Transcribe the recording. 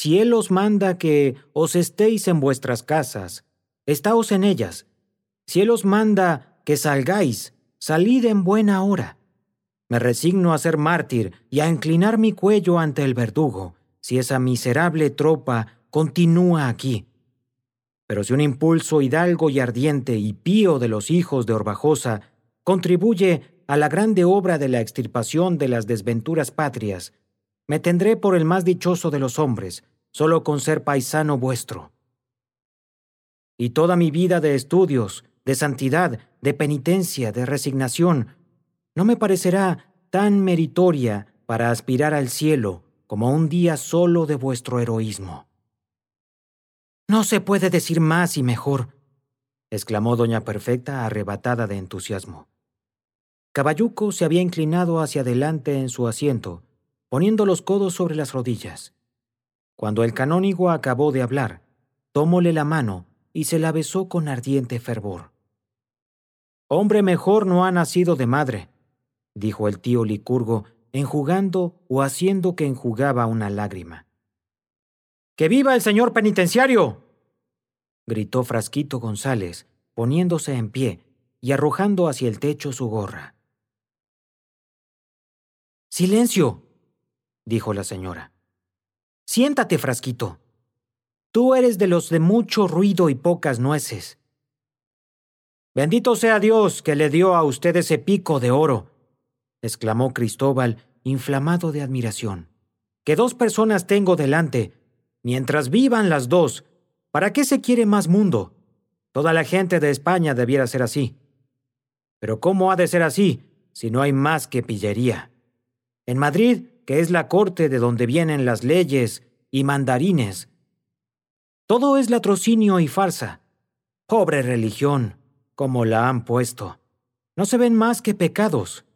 Si él os manda que os estéis en vuestras casas, estáos en ellas. Si él os manda que salgáis, salid en buena hora. Me resigno a ser mártir y a inclinar mi cuello ante el verdugo, si esa miserable tropa continúa aquí. Pero si un impulso hidalgo y ardiente y pío de los hijos de Orbajosa contribuye a la grande obra de la extirpación de las desventuras patrias, me tendré por el más dichoso de los hombres, solo con ser paisano vuestro. Y toda mi vida de estudios, de santidad, de penitencia, de resignación, no me parecerá tan meritoria para aspirar al cielo como un día solo de vuestro heroísmo. «No se puede decir más y mejor», exclamó doña Perfecta arrebatada de entusiasmo. Caballuco se había inclinado hacia adelante en su asiento, poniendo los codos sobre las rodillas. Cuando el canónigo acabó de hablar, tomóle la mano y se la besó con ardiente fervor. «Hombre mejor no ha nacido de madre», dijo el tío Licurgo, enjugando o haciendo que enjugaba una lágrima. «¡Que viva el señor penitenciario!», gritó Frasquito González, poniéndose en pie y arrojando hacia el techo su gorra. «¡Silencio!», dijo la señora. «Siéntate, Frasquito. Tú eres de los de mucho ruido y pocas nueces». «Bendito sea Dios que le dio a usted ese pico de oro», exclamó Cristóbal, inflamado de admiración. «Que dos personas tengo delante. Mientras vivan las dos, ¿para qué se quiere más mundo? Toda la gente de España debiera ser así. Pero ¿cómo ha de ser así si no hay más que pillería? En Madrid, que es la corte de donde vienen las leyes y mandarines, todo es latrocinio y farsa. Pobre religión, como la han puesto. No se ven más que pecados.